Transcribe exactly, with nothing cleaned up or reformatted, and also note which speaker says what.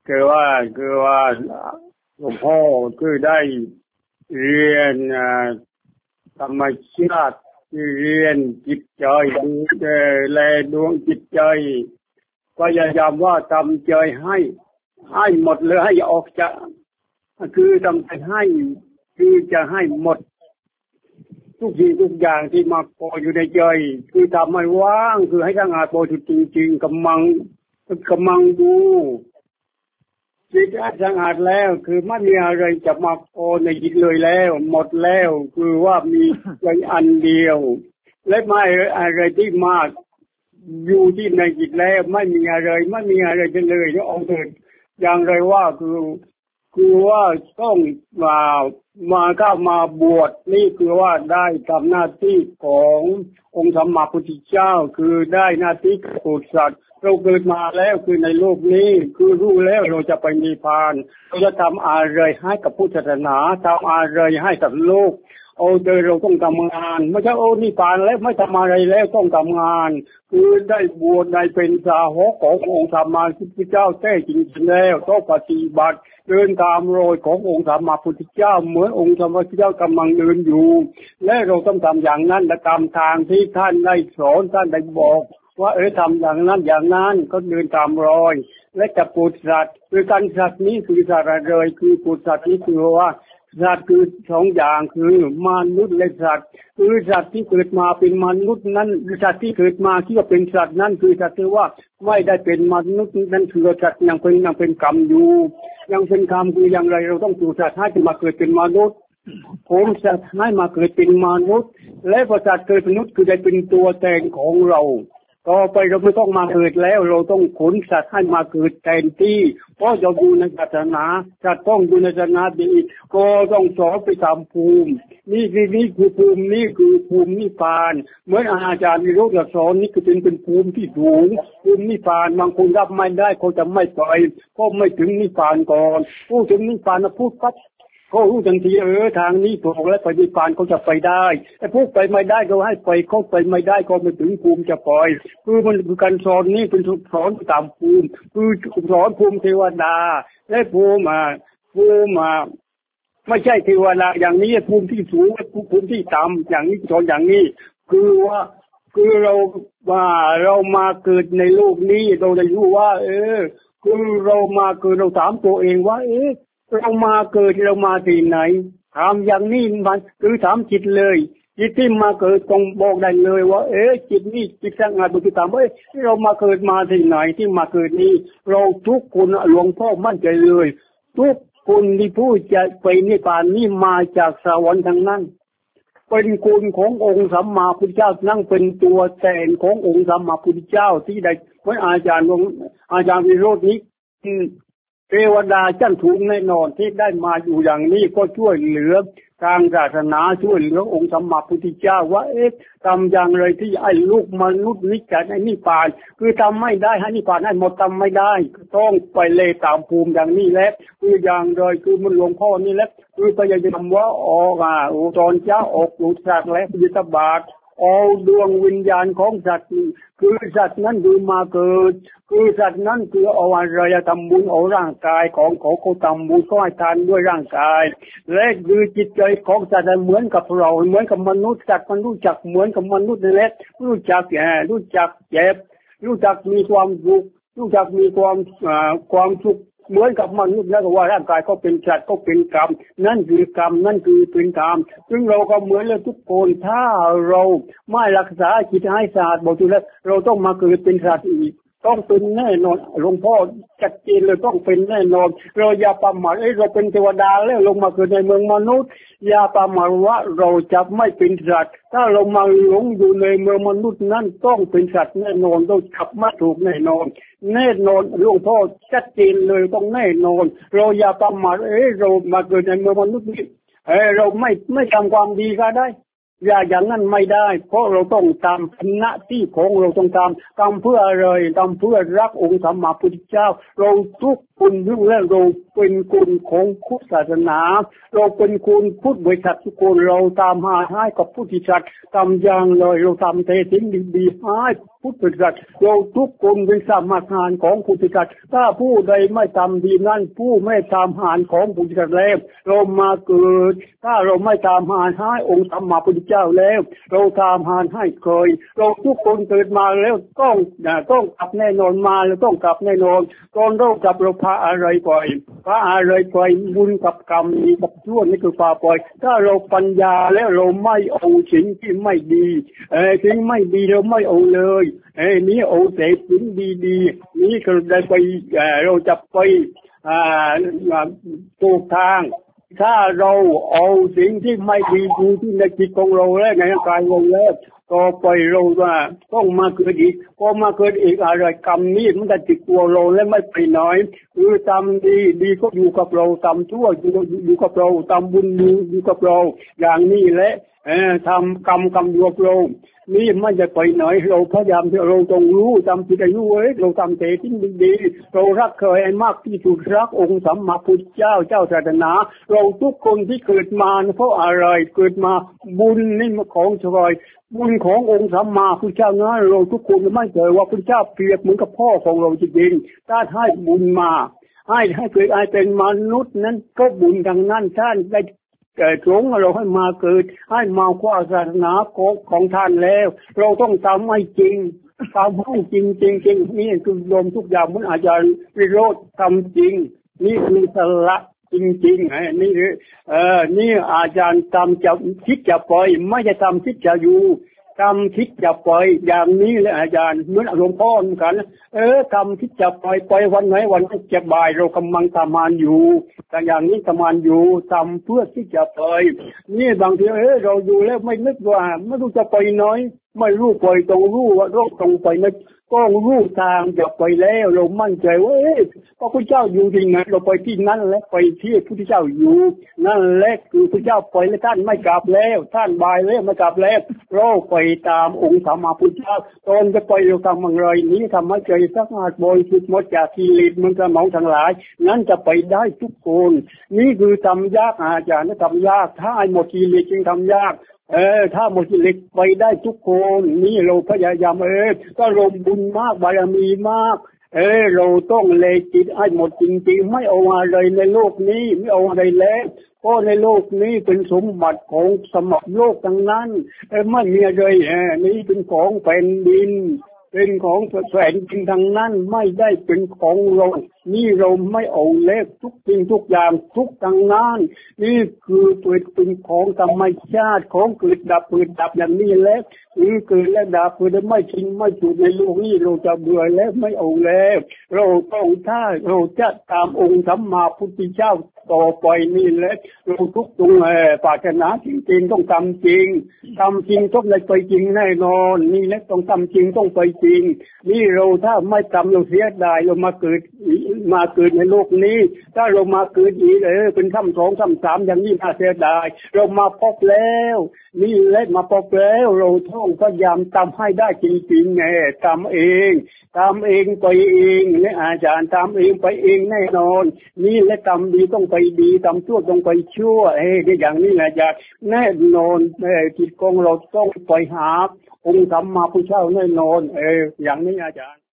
Speaker 1: คือว่าคือว่าหลวงพ่อคือได้เรียนธรรมชาติเรียนจิตใจดูแลดวงจิตใจพยายามว่าทำใจให้ให้หมดเลยให้ออกจากคือทำใจให้คือจะให้หมดทุกสิ่งทุกอย่างที่มาพออยู่ในใจคือทำให้ว่างคือให้ทั้งอาโปจุจริงๆกำลังกำลังดูจิตสะอาดแล้วคือไม่มีอะไรจะมาพอในจิตเลยแล้วหมดแล้วคือว่ามีใจอันเดียวและไม่อะไรที่มาอยู่ที่ในจิตแล้วไม่มีอะไรไม่มีอะไรเลยที่เอาเถิดอย่างไรว่าคือคือว่าต้องมามาเข้ามาบวชนี่คือว่าได้ทำหน้าที่ขององค์สัมมาสัมพุทธเจ้าคือได้หน้าที่โปรดสัตว์เราเกิดมาแล้วคือในโลกนี้คือรู้แล้วเราจะไปนิพพานเราจะทำอะไรให้กับพุทธศาสนาทำอะไรให้กับโลกเอาเดินเราต้องทำงานไม่ใช่โอ้นิพพานแล้วไม่ทำอะไรแล้วต้องทำงานคือได้บวชได้เป็นสาวกขององค์สัมมาสัมพุทธเจ้าแท้จริงแล้วต้องปฏิบัติเดินตามรอยขององค์สัมมาสัมพุทธเจ้าเหมือนองค์สัมมาสัมพุทธเจ้ากำลังเดินอยู่และเราต้องทำอย่างนั้นและตามทางที่ท่านได้สอนท่านได้บอกว่าเออทำอย่างนั้นอย่างนั้นก็เดินตามรอยและจะปลูกสัตว์คือการสัตว์นี้คือสัตว์อะไรคือปลูกสัตว์นี้คือว่าสัตว์คือสองอย่างคือมนุษย์และสัตว์คือสัตว์ที่เกิดมาเป็นมนุษย์นั้นสัตว์ที่เกิดมาที่ว่าเป็นสัตว์นั้นคือสัตว์ที่ว่าไม่ได้เป็นมนุษย์นั้นคือสัตว์ยังเป็นยังเป็นกรรมอยู่ยังเป็นกรรมคืออย่างไรเราต้องปลูกสัตว์ให้มาเกิดเป็นมนุษย์ผมสัตว์ให้มาเกิดเป็นมนุษย์และพอสัตว์เกิดเป็นมนุษย์คือได้เป็นตัวแทนของเราต่อไปเราไม่ต้องมาเกิดแล้วเราต้องขนสัตว์ให้มาเกิดแทนที่เพราะเราดูในศาสนาสัตว์ต้องดูในศาสนาดีก็ต้องสอนไปตามภูมินี่คือนี่คือภูมินี่คือภูมินิพพานเหมือนอาจารย์มีรูปสอนนี่คือเป็นเป็นภูมิที่สูงภูมินิพพานบางคนรับไม่ได้เขาจะไม่ปล่อยเพราะไม่ถึงนิพพานก่อนพูดถึงนิพพานนะพูดปั๊บเขารู้ทันทีเออทางนี้ถูกแล้วไปนิพพานเขาจะไปได้ไอ้พวกไปไม่ได้ก็ให้ไปเขาไปไม่ได้ก็ไม่ถึงภูมิจะปล่อยคือมันคือการสอนนี่เป็นสอนตามภูมิคือสอนภูมิเทวดาและภูมิมาภูมิมาไม่ใช่เทวดาอย่างนี้ภูมิที่สูงภูมิที่ต่ำอย่างนี้สอนอย่างนี้คือว่าคือเราว่าเรามาเกิดในโลกนี้เราได้รู้ว่าเออคือเรามาเกิดเราถามตัวเองว่าเออเรามาเกิดเรามาที่ไหนถามอย่างนี้มันคือถามจิตเลยจิตที่มาเกิดต้องบอกได้เลยว่าเอ๊ะจิตนี่จิตสร้างบุญตามว่าเรามาเกิดมาที่ไหนที่มาเกิดนี้เราทุกคนหลวงพ่อมั่นใจเลยทุกคนที่พูดจะไปนิพพานนี่มาจากสวรรค์ทั้งนั้นเป็นคุณขององค์สัมมาสัมพุทธเจ้านั่งเป็นตัวแทนขององค์สัมมาสัมพุทธเจ้าที่ได้เมื่ออาจารย์อาจารย์วิโรจน์นี้เทวดาชั้นสูงแน่นอนที่ได้มาอยู่อย่างนี้ก็ช่วยเหลือทางศาสนาช่วยเหลือองค์สัมมาสัมพุทธเจ้าว่าเอ๊ะทำอย่างไรที่ไอ้ลูกมนุษย์นิจให้นิพพานคือทำไม่ได้ให้นิพพานให้หมดทำไม่ได้ต้องไปเลยตามภูมิอย่างนี้แหละคืออย่างไรคือมันหลวงพ่อนี่แหละคือพยายามว่าออกอ่ะตอนเช้าออกดูสักและบิณฑบาตเอาดวงวิญญาณของสัตว์คือสัตว์นั้นดูมาเกิดคือสัตว์นั้นคือเอาอะไรทำบุญเอาร่างกายของเขาเขาทำบุญก็ให้ทานด้วยร่างกายและคือจิตใจของสัตว์เหมือนกับเราเหมือนกับมนุษย์สัตว์มันรู้จักเหมือนกับมนุษย์นั่นแหละรู้จักแก่รู้จักเจ็บรู้จักมีความสุขรู้จักมีความความสุขเหมือนกับมนุษย์แล้วก็ว่าร่างกายก็เป็นสัตว์ก็เป็นกรรมนั่นคือกรรมนั่นคือเป็นกรรมซึ่งเราก็เหมือนเลยทุกคนถ้าเราไม่รักษาจิตให้สะอาดบริสุทธิ์แล้วเราต้องมาเกิดเป็นสัตว์อีกต้องเป็นแน่นอนหลวงพ่อชัดเจนเลยต้องเป็นแน่นอนเราอย่าประมาทเอ้ยเราเป็นเทวดาแล้วลงมาเกิดในเมืองมนุษย์อย่าประมาทว่าเราจะไม่เป็นสัตว์ถ้าเรามาหลงอยู่ในเมืองมนุษย์นั้นต้องเป็นสัตว์แน่นอนต้องขับมาถูกแน่นอนแน่นอนหลวงพ่อชัดเจนเลยต้องแน่นอนเราอย่าประมาทเอ้ยเรามาเกิดในเมืองมนุษย์นี้เอ้ยเราไม่ไม่ทำความดีก็ได้อย่าอย่างนั้นไม่ได้เพราะเราต้องทำหน้าที่ของเราต้องทำทำเพื่ออะไรทำเพื่อรักองค์สัมมาสัมพุทธเจ้าเราทุกคุณรู้แล้วเราเป็นคนของพุทธศาสนาเราเป็นคนพุทธบริษัททุกคนเราตามหาให้กับพุทธิสัตว์ทำอย่างเลยเราทำแต่สิ่งดีๆให้พุทธบริษัทเราทุกคนเป็นสามารถงานของพุทธิสัตว์ถ้าผู้ใดไม่ทำดีนั้นผู้ไม่ตามหานของพุทธิสัตว์แล้วเรามาเกิดถ้าเราไม่ตามหานให้องค์สัมมาพุทธเจ้าแล้วเราตามหานให้เคยเราทุกคนเกิดมาแล้วต้องต้องกลับแน่นอนมาแล้วต้องกลับแน่นอนตอนเรากลับเราพาอะไรปล่อยพาอะไรปล่อยบุญกับกรรมมีกับชั่วนี่คือพาปล่อยถ้าเราปัญญาแล้วเราไม่เอาสิ่งที่ไม่ดีเออสิ่งไม่ดีเราไม่เอาเลยเอ้นี่เอาแต่สิ่งดีๆนี่คือได้ไปเราจะไปอ่าถูกทางถ้าเราเอาสิ่งที่ไม่ดีดูที่ในจิตของเราแล้วในร่างกายเราแล้วต่อไปเราว่าต้องมาเกิดอีกพอมาเกิดอีกอะไรกรรมนี้มันจะติดตัวเราและไม่ไปน้อยคือทำดีดีก็อยู่กับเราทำชั่วอยู่อยู่กับเราทำบุญอยู่อยู่กับเราอย่างนี้แหละเออทำกรรมกรรมอยู่กับเรานี่มันจะไปไหนเราพยายามที่เราต้องรู้ทำที่จะรู้เอ้เราทำแต่สิ่งดีๆเรารักเคยให้มากที่สุดรักองค์สัมมาพุทธเจ้าเจ้าศาสนาเราทุกคนที่เกิดมาเพราะอะไรเกิดมาบุญนี่มันของชอยบุญขององค์สัมมาพุทธเจ้านั้นเราทุกคนไม่เจอว่าพุทธเจ้าเปรียบเหมือนกับพ่อของเราจริงๆถ้าให้บุญมาให้ให้เกิดให้เป็นมนุษย์นั้นก็บุญดังนั้นท่านได้เกิดหลงเราให้มาเกิดให้มาคว้าศาสนาของของท่านแล้วเราต้องทำให้จริงทำให้จริงจริงจริงนี่คือรวมทุกอย่างมันอาจารย์วิโรธทำจริงนี่คือสละจริงๆไอ้นี่เออนี่อาจารย์ทำจะคิดจะปล่อยไม่จะทำคิดจะอยู่ทำคิดจะปล่อยอย่างนี้เลยอาจารย์เหมือนหลวงพ่อเหมือนกันเออทำคิดจะปล่อยปล่อยวันไหนวันที่จะบ่ายเรากำลังทำงานอยู่แต่อย่างนี้ทำงานอยู่ทำเพื่อที่จะปล่อยนี่บางทีเออเราอยู่แล้วไม่นึกว่าไม่รู้จะปล่อยน้อยไม่รู้ปล่อยตรงรู้ว่าโรคตรงไปไม่ก็รู้ทางจะไปแล้วเรามั่นใจว่าเอ้พระพุทธเจ้าอยู่ที่ไหนเราไปที่นั่นและไปที่พระพุทธเจ้าอยู่นั่นแหละคือพระเจ้าปล่อยแล้วท่านไม่กลับแล้วท่านบายแล้วไม่กลับแล้วเราไปตามองค์สัมมาพุทธเจ้าตอนจะไปเราทำอะไรนี้ทำให้ใจสักอาดบริสุทธิ์หมดจากกิเลสมันกระหม่อมทั้งหลายนั้นจะไปได้ทุกคนนี่คือทำยากอาจารย์นะทำยากถ้าไอ้หมดกิเลสจึงทำยากเออถ้าหมดกิเลสไปได้ทุกคนนี่เราพยายามเออก็ลงบุญมากบารมีมากเออเราต้องเลยจิตให้หมดจริงๆไม่เอาอะไรในโลกนี้ไม่เอาอะไรแล้วเพราะในโลกนี้เป็นสมบัติของสมบัติโลกทั้งนั้นเออไม่มีอะไรเออนี่เป็นของแผ่นดินเป็นของแผ่นดินทั้งนั้นไม่ได้เป็นของเรานี่เราไม่เอาเล็กทุกสิ่งทุกอย่างทุกทั้งนั้นนี่คือตัวเป็นของธรรมชาติของเกิดดับเกิดดับอย่างนี้แล้วนี่เกิดและดับเกิดไม่จริงไม่ถูกในโลกนี้เราจะเบื่อแล้วไม่เอาแล้วเราต้องถ้าเราจะตามองค์สัมมาพุทธเจ้าต่อไปนี่แหละเราทุกตรงเออปรารถนาจริงๆต้องทำจริงทำจริงต้องได้ไปจริงแน่นอนนี่แหละต้องทำจริงต้องไปจริงนี่เราถ้าไม่ทำเราเสียดายเรามาเกิดมาเกิดในโลกนี้ถ้าเรามาเกิดอีกเออเป็นคำสองคำสามอย่างนี้น่าเสียดายเรามาพบแล้วนี่แหละมาพบแล้วเราต้องพยายามทำให้ได้จริงๆไงทำเองทำเองไปเองเนี่ยอาจารย์ทำเองไปเองแน่นอนนี่และทำดีต้องไปดีทำชั่วต้องไปชั่วเอ้ยอย่างนี้นะอาจารย์แน่นอนเออจิตของเราต้องไปหาองค์สัมมาพุทธเจ้าแน่นอนเอออย่างนี้อาจารย์